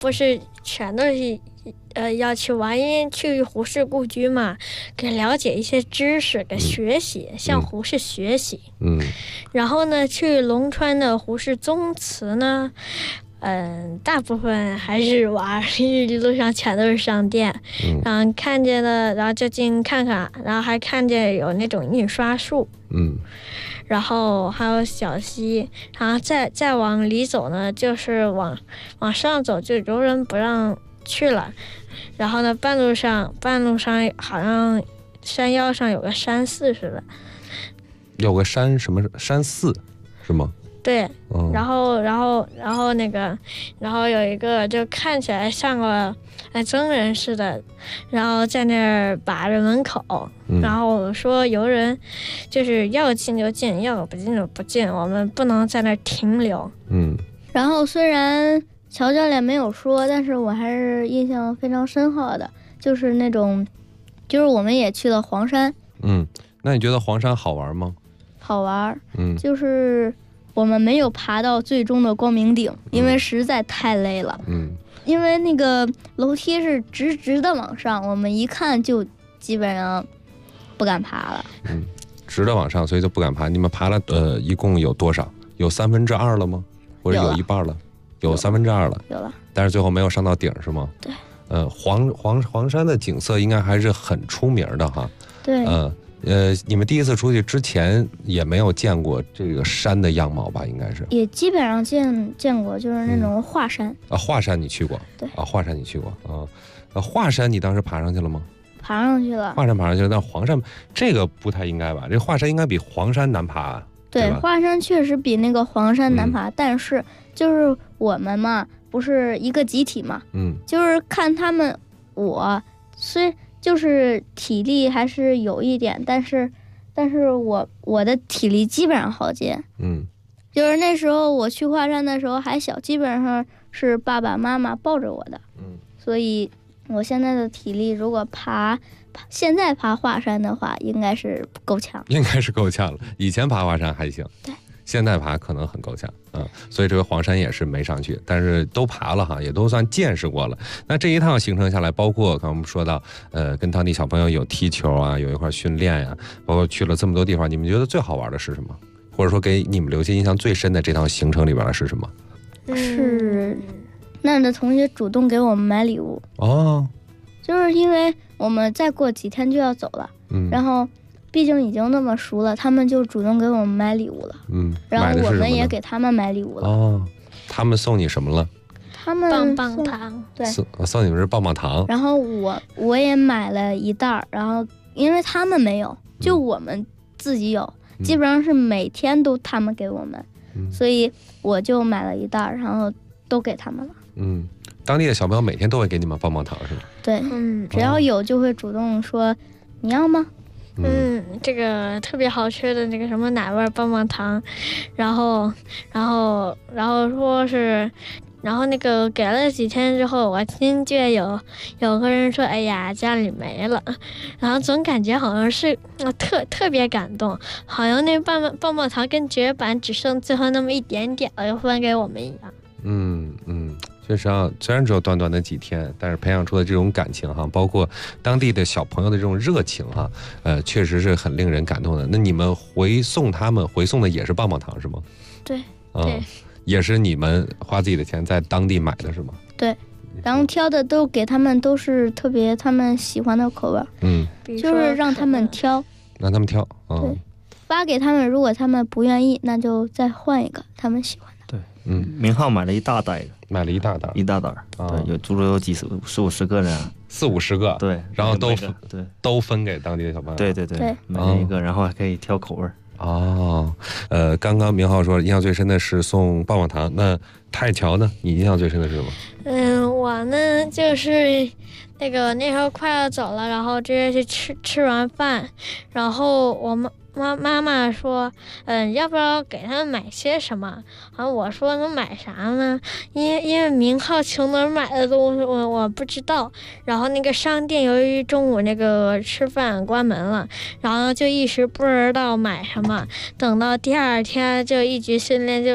不是全都是要去玩，因为去胡适故居嘛，给了解一些知识，给学习，向胡适学习。然后呢，去龙川的胡适宗祠呢，大部分还是玩，一路上全都是商店，然后看见了，然后就进看看，然后还看见有那种印刷术，然后还有小溪，然后再往里走呢，就是往上走，就游人不让去了。然后呢，半路上好像山腰上有个山寺似的， 有个山什么山寺是吗？ 对，然后那个，然后有一个就看起来像个僧人似的，然后在那儿把着门口，然后说游人就是要进就进，要不进就不进，我们不能在那儿停留。 然后虽然乔教练没有说，但是我还是印象非常深刻的，就是那种，就是我们也去了黄山。 那你觉得黄山好玩吗？ 好玩，就是我们没有爬到最终的光明顶，因为实在太累了。因为那个楼梯是直直的往上，我们一看就基本上不敢爬了。 直的往上，所以就不敢爬。你们爬了一共有多少？有2/3了吗？或者有一半了？有2/3了。 有了。 但是最后没有上到顶是吗？ 对。 黄山的景色应该还是很出名的哈。 对。 你们第一次出去之前也没有见过这个山的样貌吧？应该是也基本上见过，就是那种华山。 华山你去过？ 对。 华山你去过啊？华山你当时爬上去了吗？ 爬上去了。 华山爬上去了，但黄山这个不太应该吧？这华山应该比黄山难爬。 对，华山确实比那个黄山难爬，但是就是我们嘛，不是一个集体嘛，就是看他们，虽就是体力还是有一点，但是我的体力基本上好接。就是那时候我去华山的时候还小，基本上是爸爸妈妈抱着我的。所以我现在的体力如果现在爬华山的话，应该是够呛。应该是够呛了。 以前爬华山还行， 对， 现在爬可能很够呛。所以这个黄山也是没上去，但是都爬了哈，也都算见识过了。那这一趟行程下来，包括刚刚我们说到，跟当地小朋友有踢球啊，有一块训练呀，包括去了这么多地方，你们觉得最好玩的是什么？或者说给你们留下印象最深的这趟行程里边的是什么？ 是那儿的同学主动给我们买礼物。就是因为我们再过几天就要走了，然后毕竟已经那么熟了，他们就主动给我们买礼物了。然后我们也给他们买礼物了。 他们送你什么了？ 他们棒棒糖。 对， 送你们是棒棒糖。 然后我也买了一袋，然后因为他们没有，就我们自己有，基本上是每天都他们给我们，所以我就买了一袋，然后都给他们了。 当地的小朋友每天都会给你们棒棒糖是吗？ 对，只要有就会主动说你要吗？ 这个特别好吃的那个什么奶味棒棒糖，然后说是，然后那个给了几天之后，我听见有个人说，哎呀，家里没了，然后总感觉好像是特别感动，好像那棒棒糖跟绝版只剩最后那么一点点了，又分给我们一样。 确实啊，虽然只有短短的几天，但是培养出的这种感情哈，包括当地的小朋友的这种热情哈，确实是很令人感动的。那你们回送的也是棒棒糖是吗？ 对， 也是你们花自己的钱在当地买的是吗？ 对，然后挑的都给他们都是特别他们喜欢的口味，就是让他们挑，对，发给他们，如果他们不愿意，那就再换一个他们喜欢的。 对，明浩买了一大袋的。 买了一大袋， 对，有足足有40-50个人 ，40-50个， 对， 然后都分给当地的小朋友， 对，买了一个，然后还可以挑口味。 刚刚明浩说印象最深的是送棒棒糖，那泰乔呢？你印象最深的是什么？ 我呢就是那时候快要走了，然后直接去吃完饭，然后我妈妈说，要不要给他们买些什么？然后我说能买啥呢？因为明浩从哪儿买的东西我不知道。然后那个商店由于中午那个吃饭关门了，然后就一时不知道买什么。等到第二天就一局训练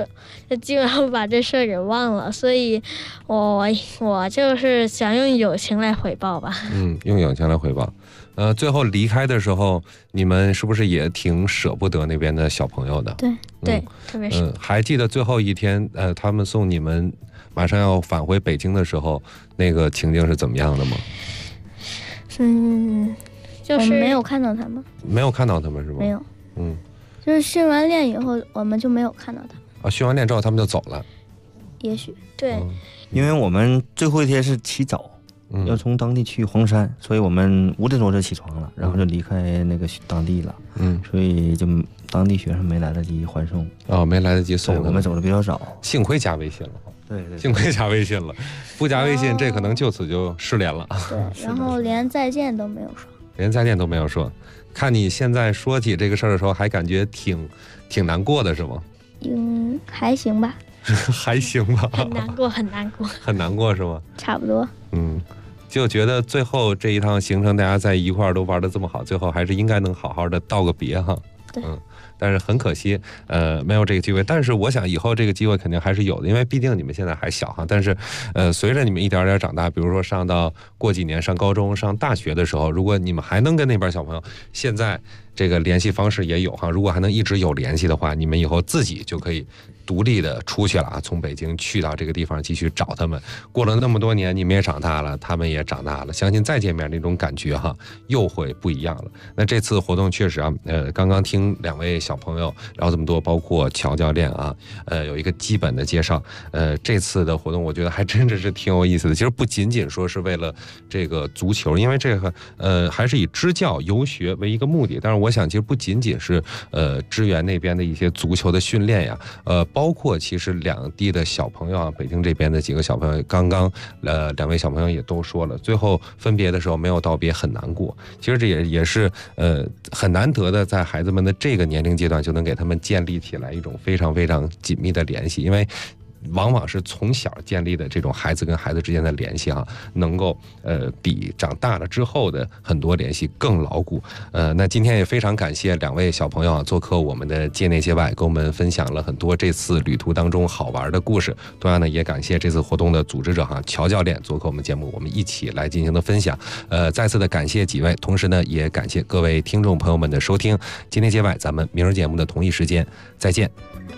基本上把这事儿给忘了，所以我就是想用友情来回报吧。 用友情来回报。最后离开的时候，你们是不是也挺舍不得那边的小朋友的？ 对，特别是还记得最后一天，他们送你们马上要返回北京的时候，那个情境是怎么样的吗？ 就是我没有看到他们。 没有看到他们是吗？ 没有。就是训完练以后，我们就没有看到他们。 训完练之后他们就走了。 也许对， 因为我们最后一天是起早。要从当地去黄山，所以我们5点多就起床了，然后就离开那个当地了。所以就当地学生没来得及欢送。 没来得及送。 我们走的比较早， 幸亏加微信了。 对， 幸亏加微信了，不加微信这可能就此就失联了。 对，然后连再见都没有说。 连再见都没有说。看你现在说起这个事儿的时候，还感觉挺难过的是吗？ 还行吧。 还行吧。 很难过，很难过。 很难过是吗？ 差不多。 就觉得最后这一趟行程大家在一块儿都玩得这么好，最后还是应该能好好的道个别哈。 对。 但是很可惜，没有这个机会。但是我想以后这个机会肯定还是有的，因为毕竟你们现在还小哈。但是，随着你们一点点长大，比如说上到过几年上高中、上大学的时候，如果你们还能跟那边小朋友，现在这个联系方式也有哈，如果还能一直有联系的话，你们以后自己就可以独立的出去了啊，从北京去到这个地方继续找他们。过了那么多年，你们也长大了，他们也长大了，相信再见面那种感觉哈，又会不一样了。那这次活动确实啊，刚刚听2位小朋友聊这么多，包括乔教练啊，有一个基本的介绍。这次的活动我觉得还真的是挺有意思的。其实不仅仅说是为了这个足球，因为这个还是以支教游学为一个目的。但是我想，其实不仅仅是支援那边的一些足球的训练呀，包括其实两地的小朋友啊，北京这边的几个小朋友，刚刚2位小朋友也都说了，最后分别的时候没有道别，很难过。其实这也是很难得的，在孩子们的这个年龄阶段就能给他们建立起来一种非常非常紧密的联系，因为往往是从小建立的这种孩子跟孩子之间的联系啊，能够比长大了之后的很多联系更牢固。那今天也非常感谢2位小朋友啊做客我们的界内界外，跟我们分享了很多这次旅途当中好玩的故事。同样呢，也感谢这次活动的组织者哈乔教练做客我们节目，我们一起来进行的分享。再次的感谢几位，同时呢也感谢各位听众朋友们的收听。界内界外，咱们明儿节目的同一时间再见。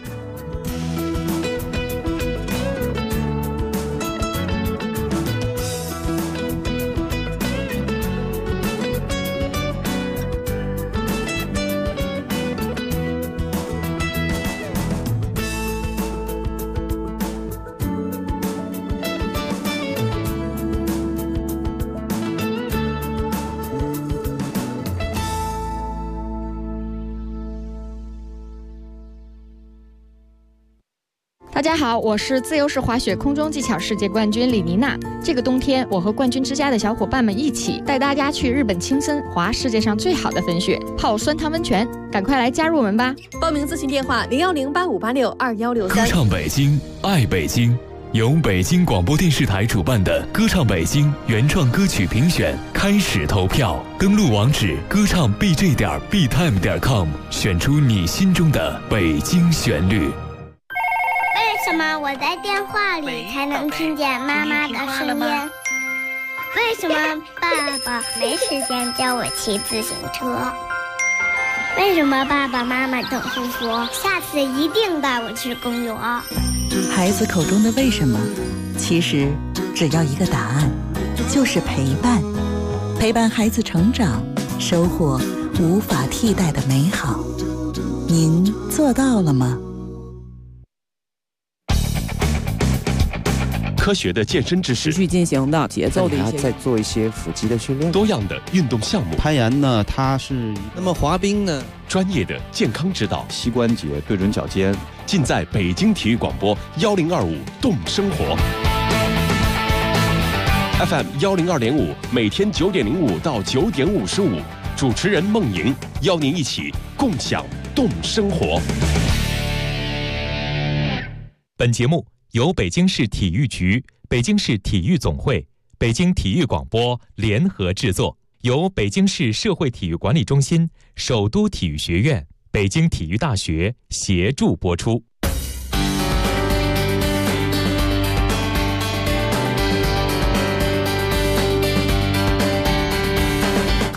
大家好，我是自由式滑雪空中技巧世界冠军李妮娜。这个冬天，我和冠军之家的小伙伴们一起带大家去日本青森滑世界上最好的粉雪，泡酸汤温泉，赶快来加入我们吧！ 报名咨询电话01085862163。 歌唱北京，爱北京，由北京广播电视台主办的歌唱北京原创歌曲评选开始投票，登录网址歌唱 bj.btime.com， 选出你心中的北京旋律。 为什么我在电话里才能听见妈妈的声音？为什么爸爸没时间教我骑自行车？为什么爸爸妈妈总是说下次一定带我去公园？ 孩子口中的为什么，其实只要一个答案，就是陪伴。陪伴孩子成长，收获无法替代的美好。您做到了吗？ 科学的健身知识， 持续进行的节奏的一些， 再做一些腹肌的训练， 多样的运动项目。 攀岩呢，它是那么滑冰呢， 专业的健康指导， 膝关节对准脚尖， 尽在北京体育广播1025动生活 FM 102.5，每天9点05到9点55，主持人孟莹邀您一起共享动生活。 本节目由北京市体育局、北京市体育总会、北京体育广播联合制作，由北京市社会体育管理中心、首都体育学院、北京体育大学协助播出。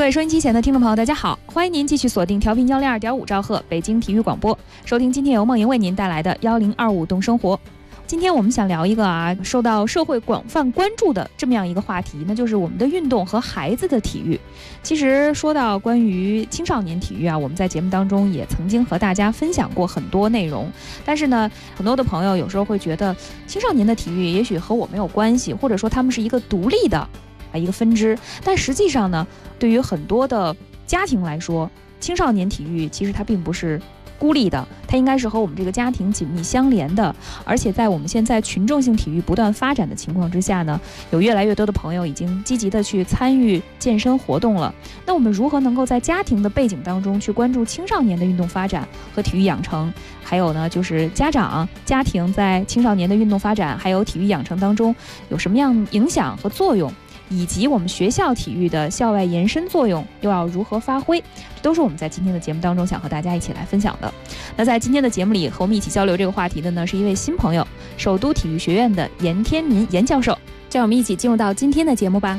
各位收音机前的听众朋友，大家好，欢迎您继续锁定调频102.5兆赫北京体育广播，收听今天由梦莹为您带来的1025动生活。今天我们想聊一个受到社会广泛关注的这么样一个话题，那就是我们的运动和孩子的体育。其实说到关于青少年体育我们在节目当中也曾经和大家分享过很多内容，但是呢，很多的朋友有时候会觉得青少年的体育也许和我没有关系，或者说他们是一个独立的一个分支，但实际上呢，对于很多的家庭来说，青少年体育其实它并不是孤立的，它应该是和我们这个家庭紧密相连的。而且在我们现在群众性体育不断发展的情况之下呢，有越来越多的朋友已经积极的去参与健身活动了。那我们如何能够在家庭的背景当中去关注青少年的运动发展和体育养成？还有呢，就是家庭在青少年的运动发展还有体育养成当中有什么样影响和作用？以及我们学校体育的校外延伸作用又要如何发挥，这都是我们在今天的节目当中想和大家一起来分享的。那在今天的节目里和我们一起交流这个话题的呢，是一位新朋友，首都体育学院的严天民严教授。这样我们一起进入到今天的节目吧。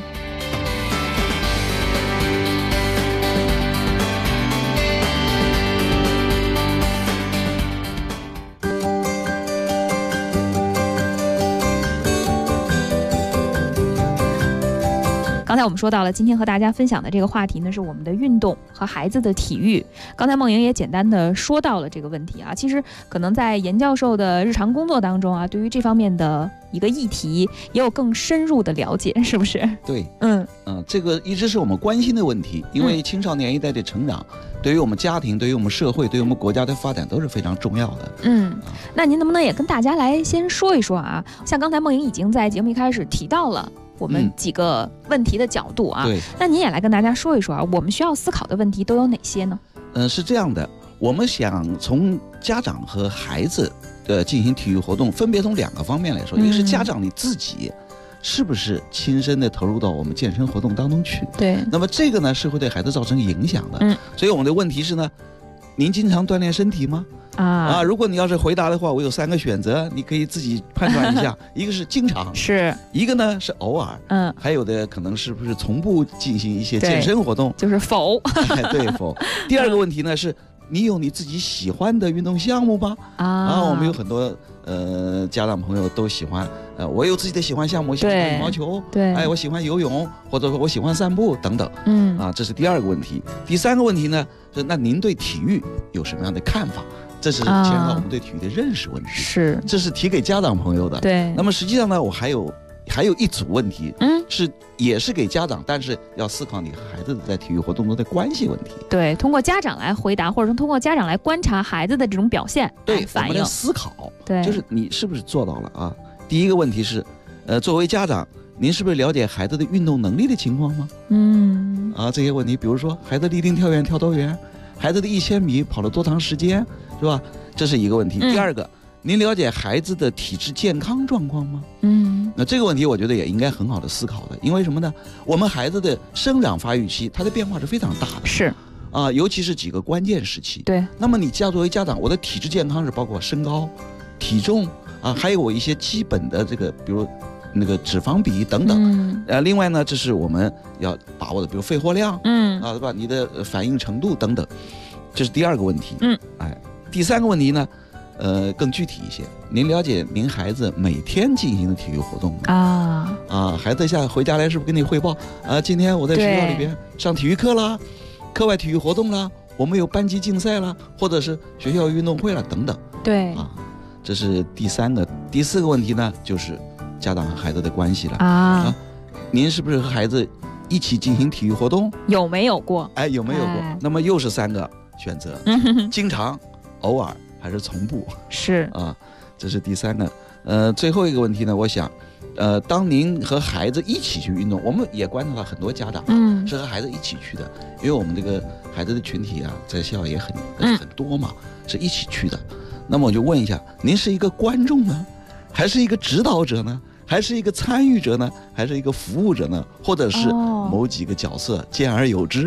刚才我们说到了，今天和大家分享的这个话题呢，是我们的运动和孩子的体育。刚才梦莹也简单的说到了这个问题其实可能在严教授的日常工作当中对于这方面的一个议题也有更深入的了解，是不是？ 对，这个一直是我们关心的问题，因为青少年一代的成长，对于我们家庭、对于我们社会、对于我们国家的发展都是非常重要的。 那您能不能也跟大家来先说一说像刚才梦莹已经在节目一开始提到了我们几个问题的角度对， 那您也来跟大家说一说我们需要思考的问题都有哪些呢？ 是这样的，我们想从家长和孩子进行体育活动，分别从2个方面来说，一个是家长你自己是不是亲身的投入到我们健身活动当中去？ 对， 那么这个呢是会对孩子造成影响的。所以我们的问题是呢，您经常锻炼身体吗？如果你要是回答的话，我有3个选择，你可以自己判断一下。一个是经常， 是一个呢是偶尔，还有的可能是不是从不进行一些健身活动， 就是否。 对，否。第2个问题呢是你有你自己喜欢的运动项目吗？我们有很多家长朋友都喜欢，我有自己的喜欢项目，我喜欢打羽毛球， 对， 我喜欢游泳，或者说我喜欢散步等等。这是第2个问题。第3个问题呢是那您对体育有什么样的看法？这是牵扯到我们对体育的认识问题，这是提给家长朋友的。 对， 那么实际上呢，我还有一组问题，也是给家长，但是要思考你和孩子在体育活动中的关系问题。 对，通过家长来回答，或者说通过家长来观察孩子的这种表现， 对， 反映我们来思考， 对， 就是你是不是做到了第一个问题是，作为家长，您是不是了解孩子的运动能力的情况吗？这些问题，比如说孩子立定跳远跳多远，孩子的1000米跑了多长时间，是吧？这是一个问题。第2个，您了解孩子的体质健康状况吗？那这个问题我觉得也应该很好的思考的，因为什么呢？我们孩子的生长发育期，它的变化是非常大的， 是尤其是几个关键时期。 对， 那么你作为家长，我的体质健康是包括身高、体重还有我一些基本的这个，比如那个脂肪比等等。另外呢，这是我们要把握的，比如肺活量，对吧？你的反应程度等等，这是第2个问题。第3个问题呢，更具体一些，您了解您孩子每天进行的体育活动吗？孩子回家来是不是跟你汇报今天我在学校里边上体育课啦，课外体育活动啦，我们有班级竞赛啦，或者是学校运动会啦等等。 对， 这是第3个。第4个问题呢，就是家长和孩子的关系了您是不是和孩子一起进行体育活动？ 有没有过？ 有没有过？那么又是3个选择，经常、偶尔还是从不？ 是这是第3个。最后一个问题呢，我想，当您和孩子一起去运动，我们也观察到很多家长是和孩子一起去的，因为我们这个孩子的群体在校也很多嘛，是一起去的。那么我就问一下，您是一个观众呢，还是一个指导者呢？还是一个参与者呢，还是一个服务者呢，或者是某几个角色，兼而有之？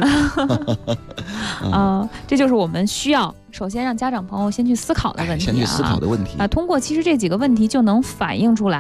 这就是我们需要首先让家长朋友先去思考的问题先去思考的问题通过其实这几个问题就能反映出来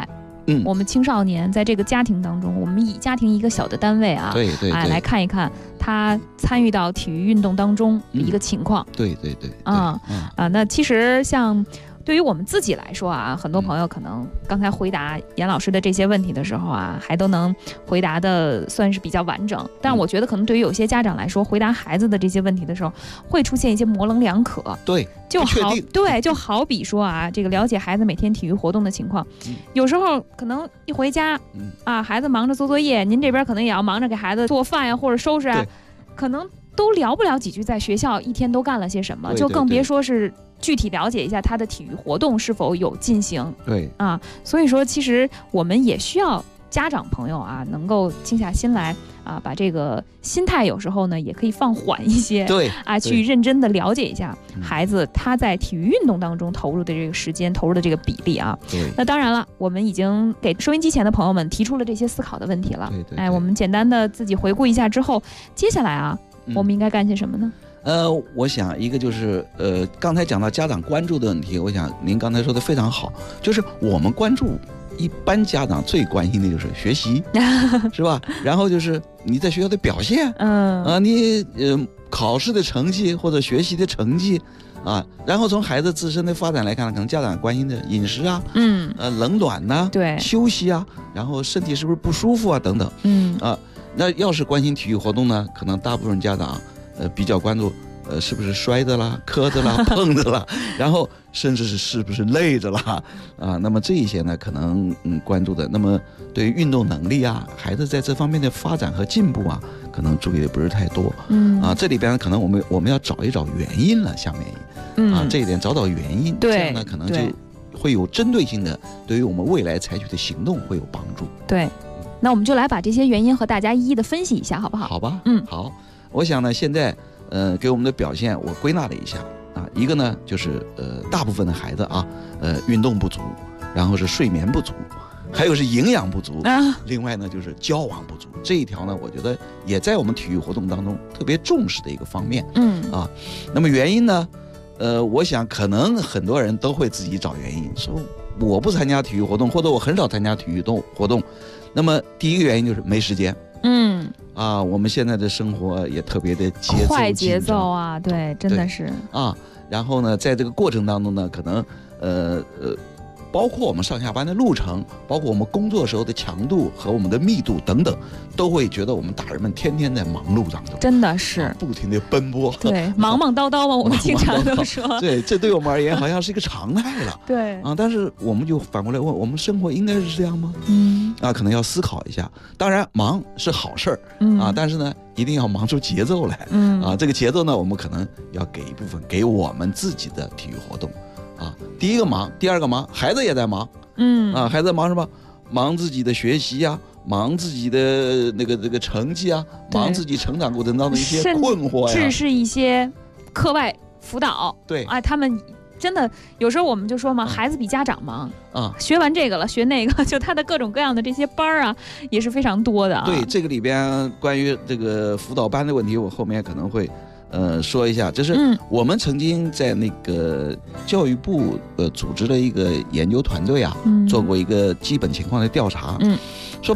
我们青少年在这个家庭当中，我们以家庭一个小的单位啊， 对， 来看一看他参与到体育运动当中的一个情况。 对， 那其实像对于我们自己来说啊，很多朋友可能刚才回答严老师的这些问题的时候啊，还都能回答的算是比较完整。但我觉得可能对于有些家长来说，回答孩子的这些问题的时候，会出现一些模棱两可。 对， 就好比说啊，这个了解孩子每天体育活动的情况，有时候可能一回家啊，孩子忙着做作业，您这边可能也要忙着给孩子做饭呀，或者收拾啊，可能都聊不了几句在学校一天都干了些什么，就更别说是具体了解一下他的体育活动是否有进行。 对啊， 所以说其实我们也需要家长朋友啊，能够静下心来啊，把这个心态有时候呢也可以放缓一些。 对啊，去认真的了解一下孩子他在体育运动当中投入的这个时间、投入的这个比例啊。 对。 那当然了，我们已经给收音机前的朋友们提出了这些思考的问题了。 对。 我们简单的自己回顾一下之后，接下来啊，我们应该干些什么呢？ 我想一个就是刚才讲到家长关注的问题，我想您刚才说的非常好，就是我们关注一般家长最关心的就是学习，是吧？然后就是你在学校的表现，你考试的成绩或者学习的成绩啊，然后从孩子自身的发展来看，可能家长关心的饮食啊，冷暖呐， 对， 休息啊，然后身体是不是不舒服啊等等，那要是关心体育活动呢，可能大部分家长比较关注是不是摔的啦、磕的啦、碰的啦，然后甚至是不是累着啦啊？那么这一些呢，可能关注的。那么对于运动能力啊，孩子在这方面的发展和进步啊，可能注意的不是太多。这里边可能我们要找一找原因了。下面这一点找原因，这样呢可能就会有针对性的，对于我们未来采取的行动会有帮助。 对，那我们就来把这些原因和大家一一的分析一下，好不好？ 好吧，好。我想呢，现在给我们的表现，我归纳了一下啊，一个呢就是大部分的孩子啊，运动不足，然后是睡眠不足，还有是营养不足，另外呢就是交往不足。这一条呢，我觉得也在我们体育活动当中特别重视的一个方面。那么原因呢，我想可能很多人都会自己找原因，说我不参加体育活动，或者我很少参加体育活动。那么第一个原因就是没时间。我们现在的生活也特别的快节奏啊，对，真的是然后呢，在这个过程当中呢，可能包括我们上下班的路程，包括我们工作时候的强度和我们的密度等等，都会觉得我们大人们天天在忙碌当中， 真的是不停的奔波， 对，忙忙叨叨嘛，我们经常都说， 对，这对我们而言好像是一个常态了， 对但是我们就反过来问，我们生活应该是这样吗？可能要思考一下。当然，忙是好事儿但是呢，一定要忙出节奏来，这个节奏呢，我们可能要给一部分给我们自己的体育活动。第一个忙，第二个忙，孩子也在忙，孩子忙什么？忙自己的学习啊，忙自己的这个成绩啊，忙自己成长过程当中一些困惑呀， 甚至是一些课外辅导。 对他们真的有时候我们就说嘛，孩子比家长忙学完这个了，学那个，就他的各种各样的这些班啊，也是非常多的。 对，这个里边关于这个辅导班的问题，我后面可能会说一下，就是我们曾经在那个教育部组织了一个研究团队做过一个基本情况的调查，说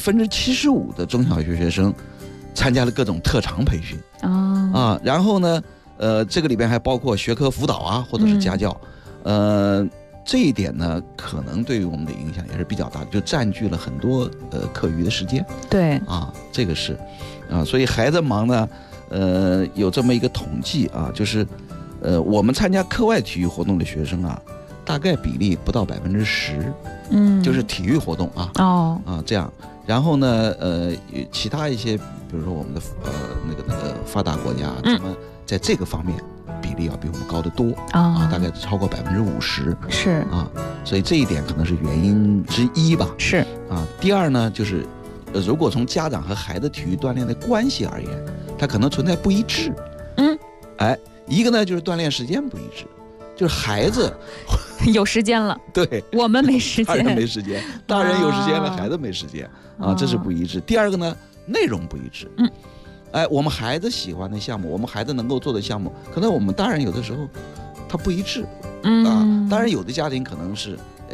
75%的中小学学生参加了各种特长培训然后呢这个里边还包括学科辅导啊，或者是家教，这一点呢可能对于我们的影响也是比较大的，就占据了很多课余的时间。 对这个是所以孩子忙呢。有这么一个统计就是我们参加课外体育活动的学生大概比例不到10%，就是体育活动这样。然后呢其他一些，比如说我们的那个发达国家，他们在这个方面比例要比我们高得多大概超过50%， 是所以这一点可能是原因之一吧。 是第二呢，就是如果从家长和孩子体育锻炼的关系而言，它可能存在不一致。一个呢就是锻炼时间不一致，就是孩子有时间了， 对， 我们没时间， 大人没时间，大人有时间了，孩子没时间这是不一致。第二个呢，内容不一致。我们孩子喜欢的项目，我们孩子能够做的项目，可能我们大人有的时候它不一致。当然有的家庭可能是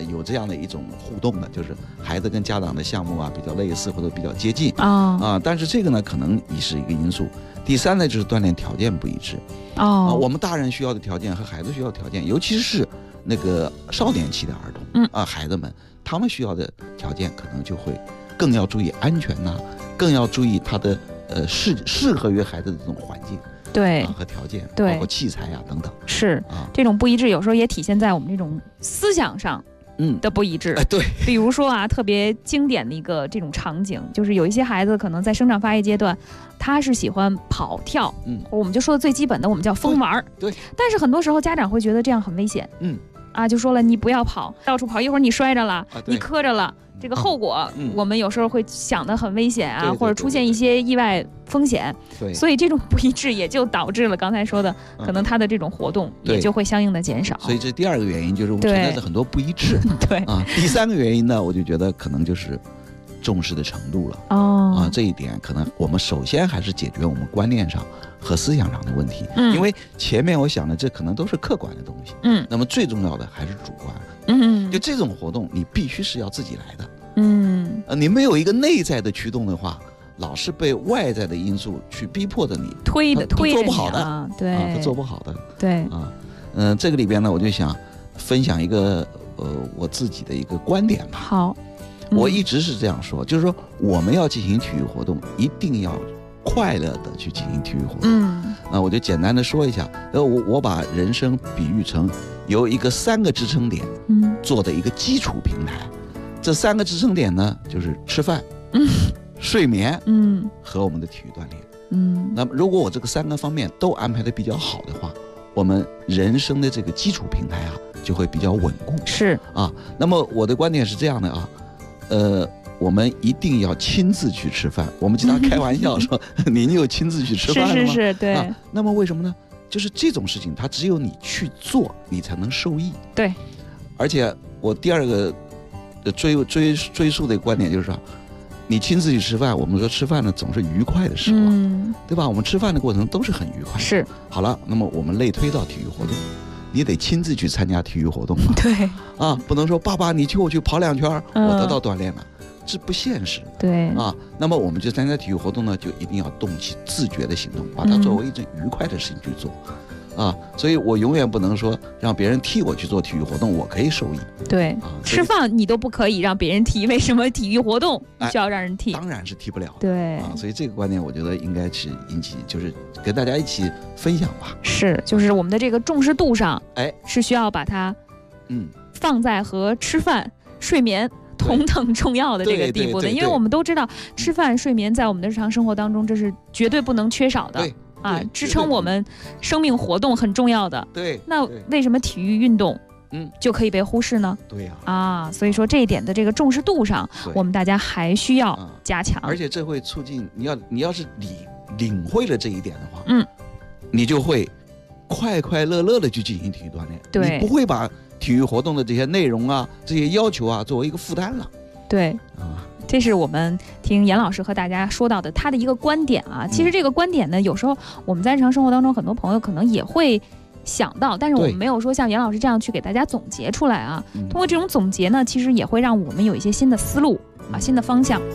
有这样的一种互动的，就是孩子跟家长的项目啊比较类似或者比较接近啊，但是这个呢可能也是一个因素。第三呢就是锻炼条件不一致我们大人需要的条件和孩子需要的条件，尤其是那个少年期的儿童孩子们他们需要的条件可能就会更要注意安全呐，更要注意他的适合于孩子的这种环境。 对和条件， 对， 包括器材等等， 是这种不一致，有时候也体现在我们这种思想上的不一致。 对， 比如说特别经典的一个这种场景，就是有一些孩子可能在生长发育阶段，他是喜欢跑跳，我们就说的最基本的，我们叫疯玩。 对， 但是很多时候家长会觉得这样很危险，就说了你不要跑，到处跑，一会儿你摔着了，你磕着了。这个后果，我们有时候会想得很危险或者出现一些意外风险。 对， 所以这种不一致也就导致了刚才说的，可能他的这种活动也就会相应的减少。 所以这第二个原因就是我们存在的很多不一致。 对第三个原因呢，我就觉得可能就是重视的程度了。这一点可能我们首先还是解决我们观念上和思想上的问题。因为前面我想的这可能都是客观的东西。那么最重要的还是主观。就这种活动你必须是要自己来的。你没有一个内在的驱动的话，老是被外在的因素去逼迫着你， 推做不好的。 对， 他做不好的。 对这个里边呢，我就想分享一个我自己的一个观点吧。 好， 我一直是这样说，就是说我们要进行体育活动，一定要快乐的去进行体育活动。我就简单的说一下，我把人生比喻成由一个3个支撑点做的一个基础平台。这3个支撑点呢，就是吃饭、睡眠和我们的体育锻炼。那么如果我这个3个方面都安排的比较好的话，我们人生的这个基础平台就会比较稳固。 是那么我的观点是这样的我们一定要亲自去吃饭。我们经常开玩笑说您有亲自去吃饭了吗？ 是，对。 那么为什么呢？就是这种事情它只有你去做你才能受益。 对。 而且我第二个追溯的观点就是说，你亲自去吃饭，我们说吃饭呢总是愉快的时光，对吧？我们吃饭的过程都是很愉快。 是。 好了，那么我们类推到体育活动，你得亲自去参加体育活动对。 不能说爸爸你我去跑2圈，我得到锻炼了，这不现实。 对。 那么我们就参加体育活动呢，就一定要动起自觉的行动，把它作为一件愉快的事情去做。所以我永远不能说让别人替我去做体育活动，我可以受益。 对，吃饭你都不可以让别人替，为什么体育活动需要让人替？ 当然是替不了的。 对所以这个观念我觉得应该是引起，就是跟大家一起分享吧。 是，就是我们的这个重视度上，是需要把它放在和吃饭、睡眠同等重要的这个地步的。因为我们都知道，吃饭、睡眠在我们的日常生活当中，这是绝对不能缺少的。支撑我们生命活动很重要的。 对。 那为什么体育运动就可以被忽视呢？ 对呀。 所以说这一点的这个重视度上，我们大家还需要加强。 而且这会促进你要是领会了这一点的话，你就会快快乐乐的去进行体育锻炼。 对。 你不会把体育活动的这些内容这些要求作为一个负担了。 对。这是我们听严老师和大家说到的他的一个观点其实这个观点呢，有时候我们在日常生活当中，很多朋友可能也会想到，但是我们没有说像严老师这样去给大家总结出来通过这种总结呢，其实也会让我们有一些新的思路新的方向。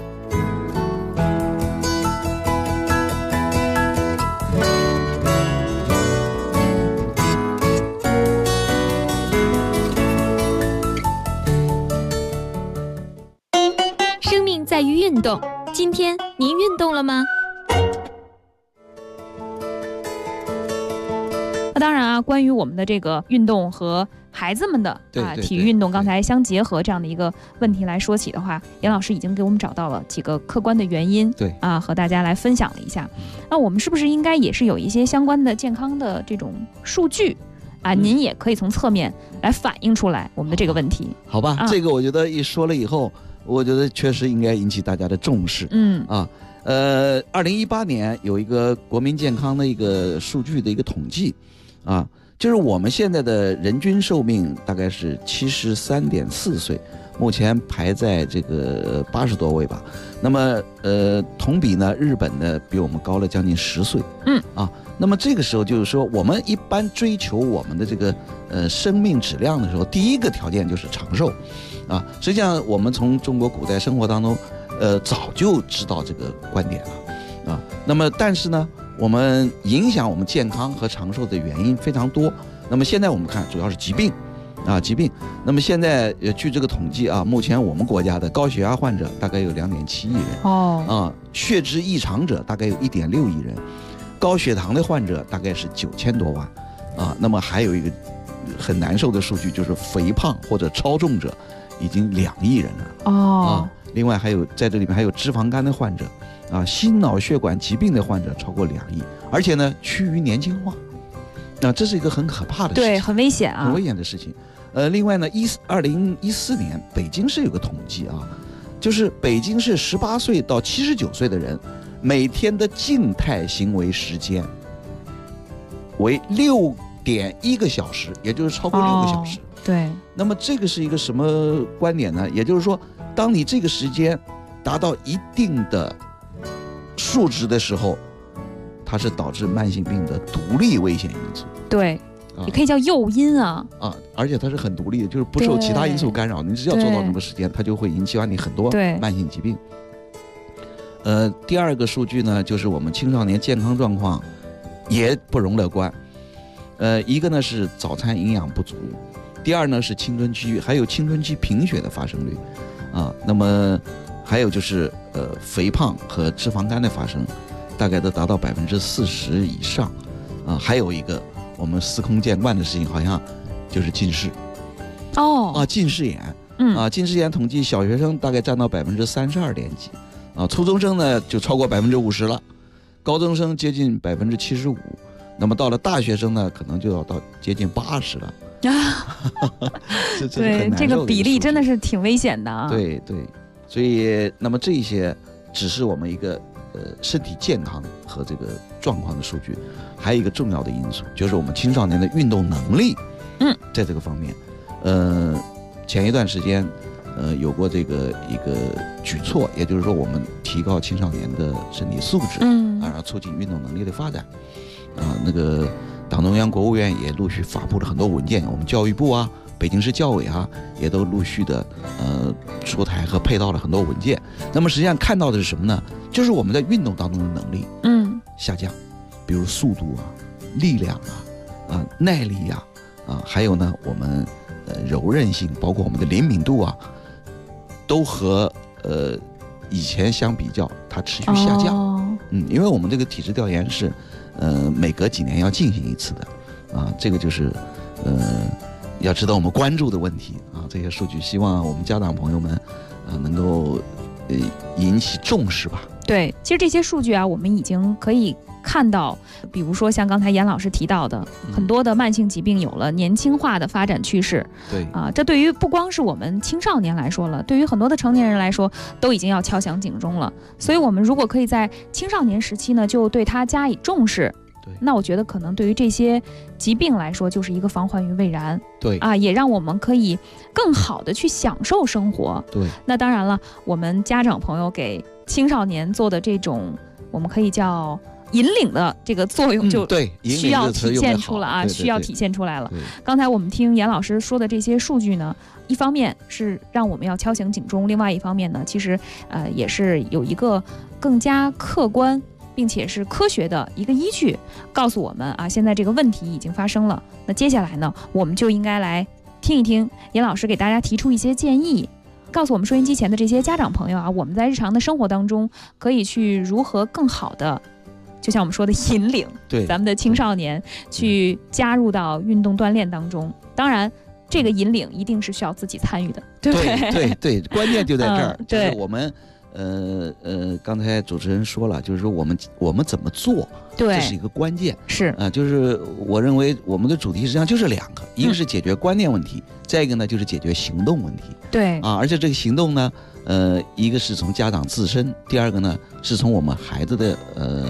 在于运动，今天您运动了吗？ 当然关于我们的这个运动和孩子们的体育运动刚才相结合这样的一个问题来说起的话，严老师已经给我们找到了几个客观的原因，和大家来分享了一下。那我们是不是应该也是有一些相关的健康的这种数据您也可以从侧面来反映出来我们的这个问题？ 好吧，这个我觉得一说了以后，我觉得确实应该引起大家的重视。2018年有一个国民健康的一个数据的一个统计就是我们现在的人均寿命大概是73.4岁，目前排在这个80多位吧。那么同比呢，日本呢比我们高了将近10岁。那么这个时候就是说，我们一般追求我们的这个生命质量的时候，第一个条件就是长寿啊。实际上我们从中国古代生活当中早就知道这个观点了啊。那么但是呢，我们影响我们健康和长寿的原因非常多。那么现在我们看主要是疾病啊，疾病。那么现在据这个统计啊，目前我们国家的高血压患者大概有2.7亿人血脂异常者大概有1.6亿人，高血糖的患者大概是9000多万啊。那么还有一个很难受的数据，就是肥胖或者超重者已经2亿人了另外还有在这里面还有脂肪肝的患者啊，心脑血管疾病的患者超过2亿，而且呢趋于年轻化。这是一个很可怕的事情， 对，很危险啊， 很危险的事情。另外呢，2014年北京市有个统计啊，就是北京市18岁到79岁的人，每天的静态行为时间为6.1个小时，也就是超过6个小时。 对。 那么这个是一个什么观点呢？也就是说，当你这个时间达到一定的数值的时候，它是导致慢性病的独立危险因素。 对。也可以叫诱因啊， 而且它是很独立的，就是不受其他因素干扰。你只要做到什么时间，它就会引起你很多慢性疾病。第二个数据呢，就是我们青少年健康状况也不容乐观。一个呢是早餐营养不足，第二呢是青春期还有青春期贫血的发生率啊。那么还有就是肥胖和脂肪肝的发生，大概都达到40%以上啊。还有一个我们司空见惯的事情，好像就是近视近视眼近视眼统计小学生大概占到32.几啊，初中生呢就超过50%了，高中生接近75%，那么到了大学生呢，可能就要到接近80%了对，这个比例真的是挺危险的啊。 对对，所以那么这一些只是我们一个身体健康和这个状况的数据，还有一个重要的因素就是我们青少年的运动能力。在这个方面，前一段时间，有过这个一个举措，也就是说我们提高青少年的身体素质，然后促进运动能力的发展。那个党中央、国务院也陆续发布了很多文件，我们教育部啊、北京市教委啊，也都陆续的出台和配套了很多文件。那么实际上看到的是什么呢？就是我们在运动当中的能力下降，比如速度啊、力量啊、耐力啊，还有呢我们柔韧性，包括我们的灵敏度啊，都和以前相比较，它持续下降。因为我们这个体质调研是每隔几年要进行一次的啊，这个就是要知道我们关注的问题啊，这些数据希望我们家长朋友们能够引起重视吧。 对，其实这些数据啊，我们已经可以看到，比如说像刚才严老师提到的，很多的慢性疾病有了年轻化的发展趋势。 对这对于不光是我们青少年来说了，对于很多的成年人来说，都已经要敲响警钟了。所以我们如果可以在青少年时期呢，就对它加以重视，那我觉得可能对于这些疾病来说，就是一个防患于未然。 对也让我们可以更好的去享受生活。 对， 那当然了，我们家长朋友给青少年做的这种，我们可以叫引领的这个作用，就需要体现出来啊，需要体现出来了。刚才我们听严老师说的这些数据呢，一方面是让我们要敲响警钟，另外一方面呢，其实也是有一个更加客观并且是科学的一个依据，告诉我们现在这个问题已经发生了。那接下来呢，我们就应该来听一听严老师给大家提出一些建议，告诉我们收音机前的这些家长朋友我们在日常的生活当中可以去如何更好的，就像我们说的引领咱们的青少年去加入到运动锻炼当中。当然这个引领一定是需要自己参与的，对不对？ 对，关键就在这儿，就是我们刚才主持人说了，就是说我们怎么做，这是一个关键。 是就是我认为我们的主题实际上就是2个，一个是解决观念问题，再一个呢就是解决行动问题。 对而且这个行动呢，一个是从家长自身，第二个呢是从我们孩子的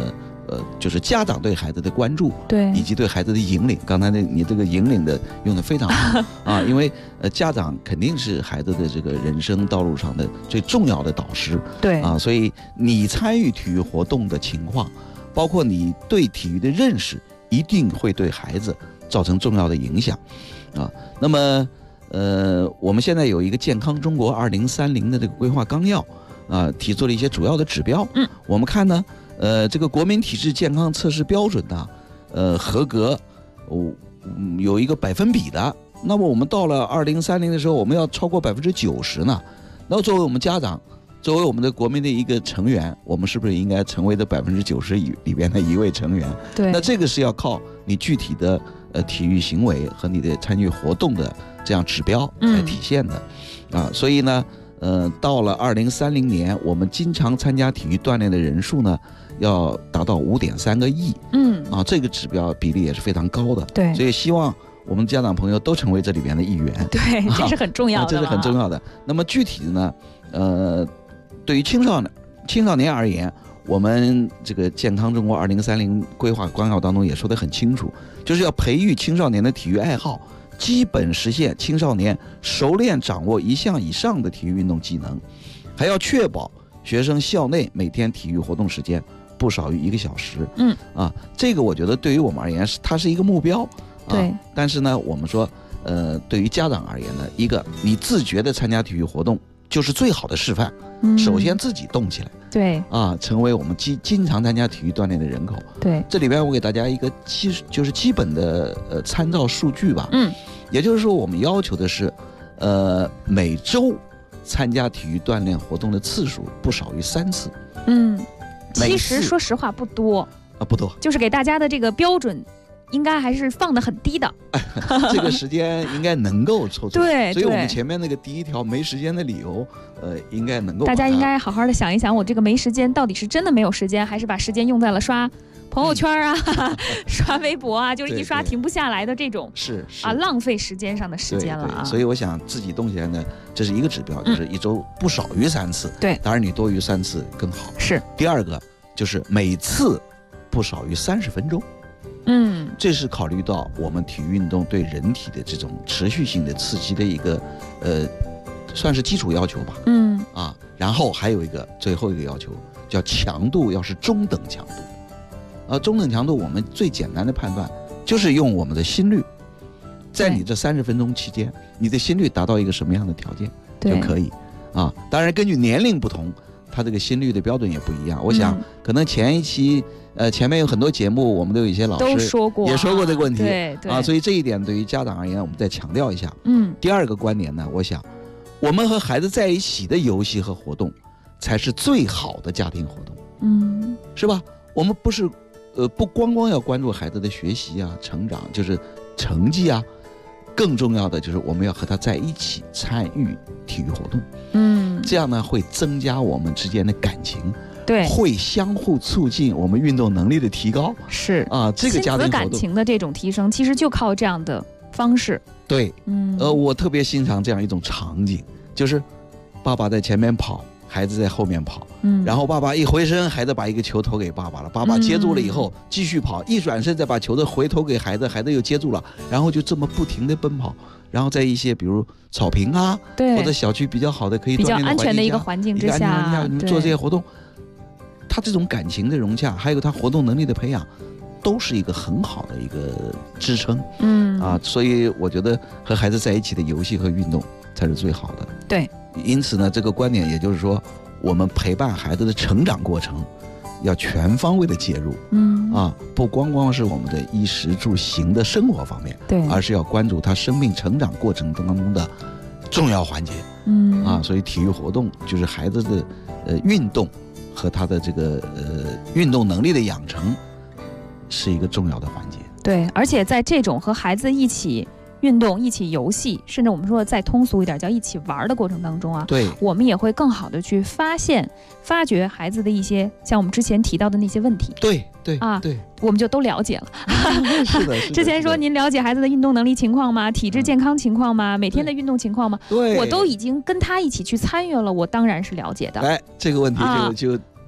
就是家长对孩子的关注， 对， 以及对孩子的引领。刚才你这个引领的用的非常好啊，因为家长肯定是孩子的这个人生道路上的最重要的导师， 对啊，所以你参与体育活动的情况，包括你对体育的认识，一定会对孩子造成重要的影响啊。那么我们现在有一个健康中国2030的这个规划纲要啊，提出了一些主要的指标。我们看呢，这个国民体质健康测试标准呢，合格有一个百分比的。那么我们到了2030的时候，我们要超过90%呢。那作为我们家长，作为我们的国民的一个成员，我们是不是应该成为这90%里边的一位成员？ 对。 那这个是要靠你具体的体育行为和你的参与活动的这样指标来体现的，啊，所以呢，到了2030年，我们经常参加体育锻炼的人数呢，要达到5.3个亿，啊，这个指标比例也是非常高的， 对， 所以希望我们家长朋友都成为这里边的一员， 对，这是很重要的， 这是很重要的。那么具体的呢，对于青少年而言，我们这个健康中国2030规划纲要当中也说得很清楚，就是要培育青少年的体育爱好，基本实现青少年熟练掌握1项以上的体育运动技能，还要确保学生校内每天体育活动时间不少于1个小时。这个我觉得对于我们而言它是一个目标。 对， 但是呢，我们说，对于家长而言呢，一个你自觉的参加体育活动就是最好的示范。首先自己动起来， 对啊，成为我们经常参加体育锻炼的人口。 对， 这里边我给大家一个就是基本的参照数据吧。也就是说我们要求的是，每周参加体育锻炼活动的次数不少于3次。 其实说实话不多啊，不多， 就是给大家的这个标准。应该还是放得很低的， 这个时间应该能够凑出对， 所以我们前面那个第一条没时间的理由，应该能够。 大家应该好好的想一想，我这个没时间到底是真的没有时间，还是把时间用在了刷朋友圈啊、刷微博啊，就是一刷停不下来的这种， 是啊，浪费时间上的时间了啊。 所以我想自己动起来呢，这是一个指标，就是一周不少于3次。 对， 当然你多于3次更好。 是。 第二个就是每次不少于30分钟。这是考虑到我们体育运动对人体的这种持续性的刺激的一个算是基础要求吧。然后还有一个最后一个要求叫强度要是中等强度。中等强度我们最简单的判断就是用我们的心率，在你这30分钟期间，你的心率达到一个什么样的条件就可以啊。当然根据年龄不同，它这个心率的标准也不一样。我想可能前一期前面有很多节目，我们都有一些老师也说过这个问题， 对所以这一点对于家长而言，我们再强调一下。第二个观点呢，我想我们和孩子在一起的游戏和活动，才是最好的家庭活动，是吧？我们不是不光要关注孩子的学习啊、成长，就是成绩啊，更重要的就是我们要和他在一起参与体育活动，这样呢会增加我们之间的感情。 对， 会相互促进我们运动能力的提高， 是啊，这个家庭活动亲子感情的这种提升，其实就靠这样的方式。 对，我特别欣赏这样一种场景，就是爸爸在前面跑，孩子在后面跑，然后爸爸一回身，孩子把一个球投给爸爸了，爸爸接住了以后继续跑，一转身再把球的回投给孩子，孩子又接住了，然后就这么不停的奔跑，然后在一些比如草坪啊，或者小区比较好的可以比较安全的一个环境之下， 你做这些活动。他这种感情的融洽，还有他活动能力的培养，都是一个很好的一个支撑。所以我觉得和孩子在一起的游戏和运动才是最好的。 对， 因此呢，这个观点也就是说，我们陪伴孩子的成长过程，要全方位的介入。不光是我们的衣食住行的生活方面， 对， 而是要关注他生命成长过程当中的重要环节。所以体育活动就是孩子的运动。和他的这个运动能力的养成是一个重要的环节。 对，而且在这种和孩子一起运动、一起游戏，甚至我们说再通俗一点叫一起玩的过程当中啊， 对， 我们也会更好的去发掘孩子的一些像我们之前提到的那些问题。 对我们就都了解了。 是的。 之前说您了解孩子的运动能力情况吗？体质健康情况吗？每天的运动情况吗？ 对， 我都已经跟他一起去参与了，我当然是了解的。 这个问题就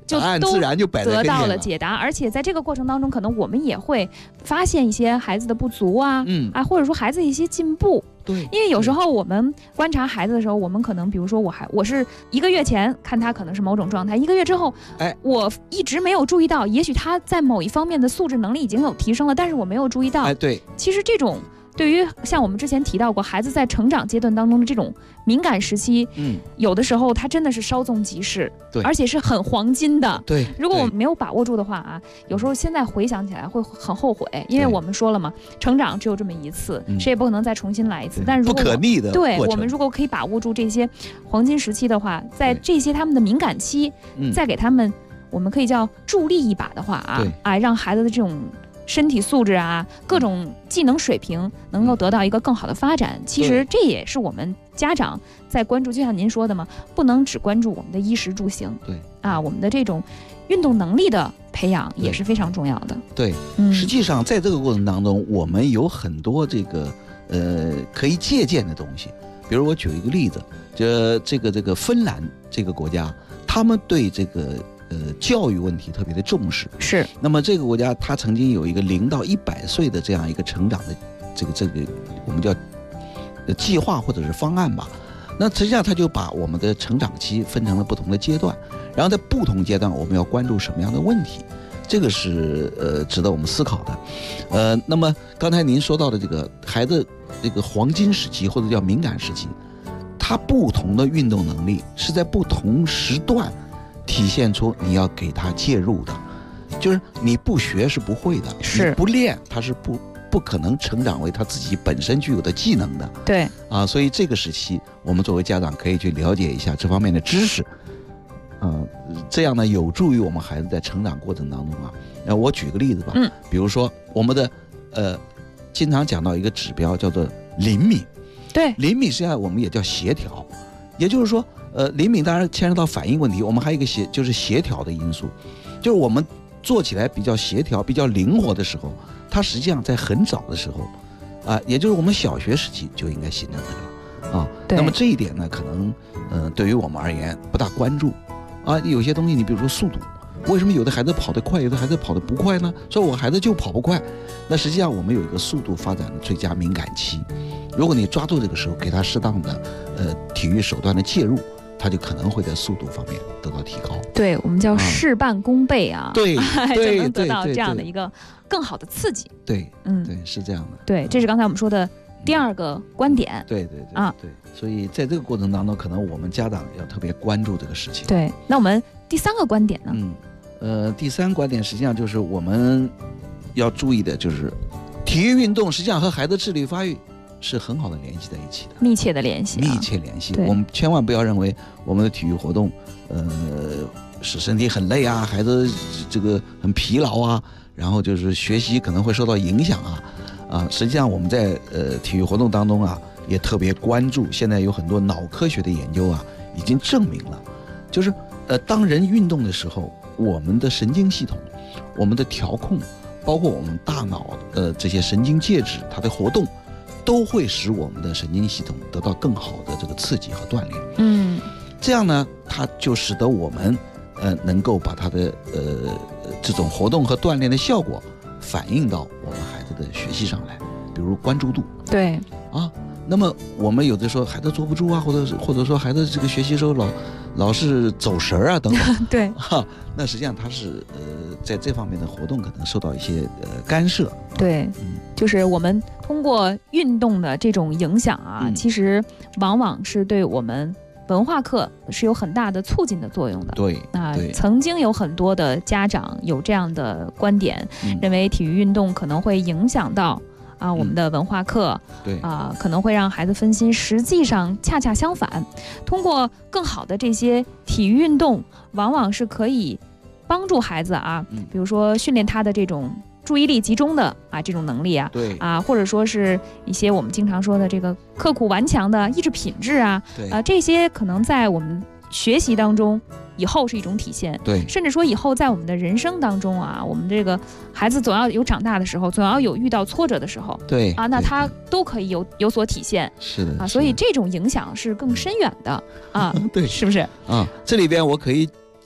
就都自然就摆在得到了解答。而且在这个过程当中，可能我们也会发现一些孩子的不足啊，或者说孩子一些进步。 对， 因为有时候我们观察孩子的时候，我们可能比如说我是1个月前看他可能是某种状态，1个月之后，我一直没有注意到，也许他在某一方面的素质能力已经有提升了，但是我没有注意到。 对， 其实这种对于像我们之前提到过，孩子在成长阶段当中的这种敏感时期，有的时候他真的是稍纵即逝， 对， 而且是很黄金的。 对， 如果我们没有把握住的话啊，有时候现在回想起来会很后悔，因为我们说了嘛，成长只有这么一次，谁也不可能再重新来一次。但是如果不可逆的， 对，我们如果可以把握住这些黄金时期的话，在这些他们的敏感期，再给他们，我们可以叫助力一把的话啊，让孩子的这种身体素质啊，各种技能水平能够得到一个更好的发展。其实这也是我们家长在关注，就像您说的嘛，不能只关注我们的衣食住行， 对啊，我们的这种运动能力的培养也是非常重要的。 对，实际上在这个过程当中，我们有很多这个可以借鉴的东西。比如我举一个例子，这个芬兰这个国家，他们对这个教育问题特别的重视。 是。 那么这个国家它曾经有一个0到100岁的这样一个成长的这个我们叫计划或者是方案吧。那实际上它就把我们的成长期分成了不同的阶段，然后在不同阶段我们要关注什么样的问题，这个是值得我们思考的。那么刚才您说到的这个孩子这个黄金时期或者叫敏感时期，他不同的运动能力是在不同时段体现出你要给他介入的，就是你不学是不会的，你不练他是不可能成长为他自己本身具有的技能的。 对啊，所以这个时期我们作为家长可以去了解一下这方面的知识，这样呢有助于我们孩子在成长过程当中啊。我举个例子吧，比如说我们的经常讲到一个指标叫做灵敏。 对， 灵敏实际上我们也叫协调，也就是说灵敏当然牵扯到反应问题，我们还有一个就是协调的因素，就是我们做起来比较协调比较灵活的时候，它实际上在很早的时候也就是我们小学时期就应该形成这个那么这一点呢可能对于我们而言不大关注有些东西你比如说速度，为什么有的孩子跑得快有的孩子跑得不快呢？说我孩子就跑不快，那实际上我们有一个速度发展的最佳敏感期，如果你抓住这个时候给他适当的体育手段的介入，他就可能会在速度方面得到提高。 对，我们叫事半功倍啊， 对， 就能得到这样的一个更好的刺激。 对，对，是这样的。 对，这是刚才我们说的第二个观点。 对所以在这个过程当中，可能我们家长要特别关注这个事情。 对，那我们第三个观点呢？ 第三观点实际上就是我们要注意的，就是体育运动实际上和孩子智力发育是很好的联系在一起的， 密切的联系。 我们千万不要认为我们的体育活动使身体很累啊，孩子这个很疲劳啊，然后就是学习可能会受到影响实际上我们在体育活动当中也特别关注，现在有很多脑科学的研究已经证明了，就是当人运动的时候，我们的神经系统、我们的调控，包括我们大脑的这些神经介质，它的活动都会使我们的神经系统得到更好的这个刺激和锻炼。这样呢，它就使得我们能够把它的这种活动和锻炼的效果反映到我们孩子的学习上来，比如关注度。 对那么我们有的说孩子坐不住或者说孩子这个学习时候老是走神等等对那实际上他是在这方面的活动可能受到一些干涉。 对，就是我们通过运动的这种影响其实往往是对我们文化课是有很大的促进的作用的。 对， 曾经有很多的家长有这样的观点，认为体育运动可能会影响到我们的文化课，可能会让孩子分心。实际上恰恰相反，通过更好的这些体育运动，往往是可以帮助孩子比如说训练他的这种注意力集中的这种能力或者说是一些我们经常说的这个刻苦顽强的意志品质这些可能在我们学习当中以后是一种体现。 对， 甚至说以后在我们的人生当中我们这个孩子总要有长大的时候，总要有遇到挫折的时候。 对那他都可以有所体现。 是的所以这种影响是更深远的对， 是不是这里边我可以